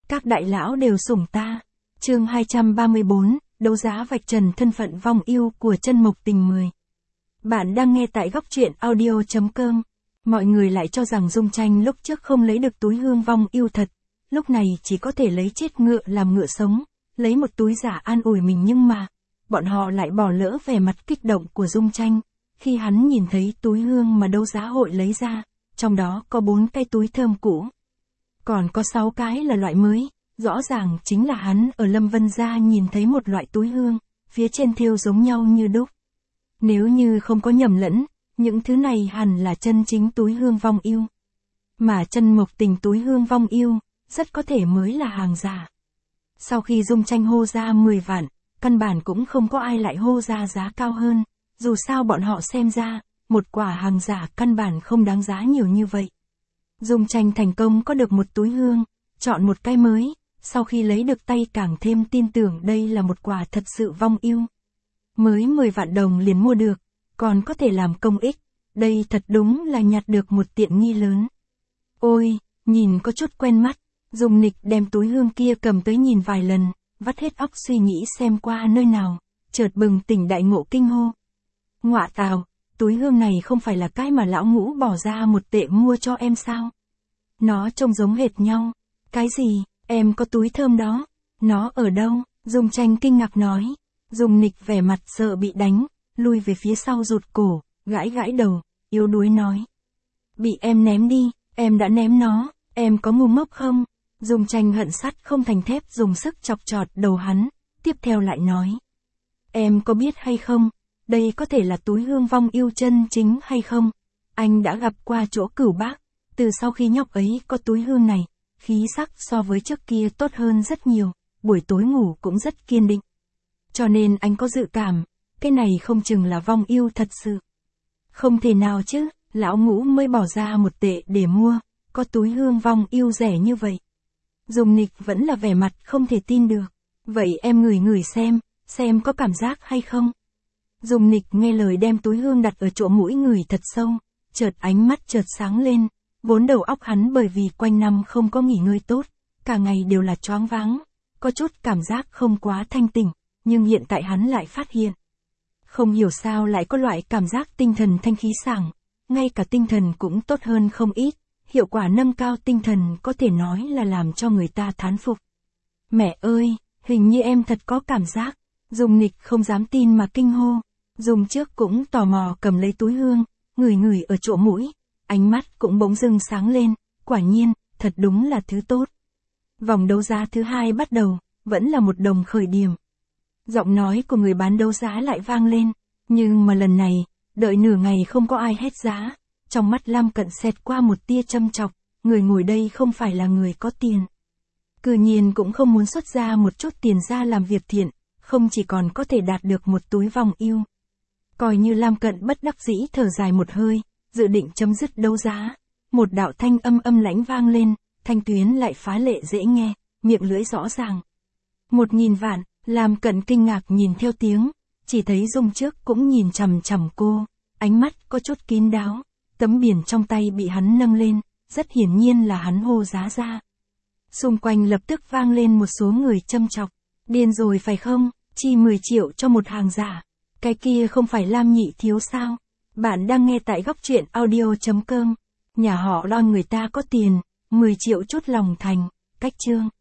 Các đại lão đều sủng ta. Chương 234, đấu giá vạch trần thân phận vong yêu của Chân Mộc Tình 10. Bạn đang nghe tại góc truyện audio.com. Mọi người lại cho rằng Dung Tranh lúc trước không lấy được túi hương vong yêu thật, lúc này chỉ có thể lấy chết ngựa làm ngựa sống, lấy một túi giả an ủi mình, nhưng mà bọn họ lại bỏ lỡ vẻ mặt kích động của Dung Tranh khi hắn nhìn thấy túi hương mà đấu giá hội lấy ra, trong đó có 4 cái túi thơm cũ, còn có 6 cái là loại mới. Rõ ràng chính là hắn ở Lâm Vân Gia nhìn thấy một loại túi hương, phía trên thêu giống nhau như đúc. Nếu như không có nhầm lẫn, những thứ này hẳn là chân chính túi hương vong yêu. Mà Chân Mộc Tình túi hương vong yêu, rất có thể mới là hàng giả. Sau khi Dung Tranh hô ra 10 vạn, căn bản cũng không có ai lại hô ra giá cao hơn, dù sao bọn họ xem ra, một quả hàng giả căn bản không đáng giá nhiều như vậy. Dung Tranh thành công có được một túi hương, chọn một cái mới. Sau khi lấy được tay càng thêm tin tưởng đây là một quả thật sự vong yêu. Mới 10 vạn đồng liền mua được, còn có thể làm công ích, đây thật đúng là nhặt được một tiện nghi lớn. Ôi, nhìn có chút quen mắt, Dung Nịch đem túi hương kia cầm tới nhìn vài lần, vắt hết óc suy nghĩ xem qua nơi nào, chợt bừng tỉnh đại ngộ kinh hô. Ngọa tào, túi hương này không phải là cái mà lão Ngũ bỏ ra 1 tệ mua cho em sao? Nó trông giống hệt nhau. Cái gì? Em có túi thơm đó, nó ở đâu? Dung Tranh kinh ngạc nói. Dung Nịch vẻ mặt sợ bị đánh, lui về phía sau rụt cổ, gãi gãi đầu, yếu đuối nói. Bị em ném đi, em đã ném nó, em có ngu ngốc không? Dung Tranh hận sắt không thành thép dùng sức chọc chọt đầu hắn, tiếp theo lại nói. Em có biết hay không, đây có thể là túi hương vong yêu chân chính hay không? Anh đã gặp qua chỗ Cửu Bác, từ sau khi nhóc ấy có túi hương này, khí sắc so với trước kia tốt hơn rất nhiều, buổi tối ngủ cũng rất kiên định. Cho nên anh có dự cảm, cái này không chừng là vong yêu thật sự. Không thể nào chứ, lão Ngũ mới bỏ ra 1 tệ để mua, có túi hương vong yêu rẻ như vậy. Dung Nịch vẫn là vẻ mặt không thể tin được. Vậy em ngửi ngửi xem có cảm giác hay không? Dung Nịch nghe lời đem túi hương đặt ở chỗ mũi ngửi thật sâu, chợt ánh mắt chợt sáng lên. Vốn đầu óc hắn bởi vì quanh năm không có nghỉ ngơi tốt, cả ngày đều là choáng váng, có chút cảm giác không quá thanh tỉnh, nhưng hiện tại hắn lại phát hiện. Không hiểu sao lại có loại cảm giác tinh thần thanh khí sảng, ngay cả tinh thần cũng tốt hơn không ít, hiệu quả nâng cao tinh thần có thể nói là làm cho người ta thán phục. Mẹ ơi, hình như em thật có cảm giác. Dung Nịch không dám tin mà kinh hô. Dung trước cũng tò mò cầm lấy túi hương, ngửi ngửi ở chỗ mũi. Ánh mắt cũng bỗng dưng sáng lên, quả nhiên, thật đúng là thứ tốt. Vòng đấu giá thứ 2 bắt đầu, vẫn là 1 đồng khởi điểm. Giọng nói của người bán đấu giá lại vang lên, nhưng mà lần này, đợi nửa ngày không có ai hét giá. Trong mắt Lam Cận xẹt qua một tia châm chọc, người ngồi đây không phải là người có tiền. Cư nhiên cũng không muốn xuất ra một chút tiền ra làm việc thiện, không chỉ còn có thể đạt được một túi vong yêu. Coi như Lam Cận bất đắc dĩ thở dài một hơi. Dự định chấm dứt đấu giá, một đạo thanh âm lãnh vang lên, thanh tuyến lại phá lệ dễ nghe, miệng lưỡi rõ ràng. 1000 vạn, Lam Cận kinh ngạc nhìn theo tiếng, chỉ thấy Dung trước cũng nhìn chằm chằm cô, ánh mắt có chút kín đáo, tấm biển trong tay bị hắn nâng lên, rất hiển nhiên là hắn hô giá ra. Xung quanh lập tức vang lên một số người châm chọc, điên rồi phải không, chi 10 triệu cho một hàng giả, cái kia không phải Lam nhị thiếu sao? Bạn đang nghe tại góc truyện audio.com. Nhà họ lo người ta có tiền, 10 triệu chút lòng thành, cách chương.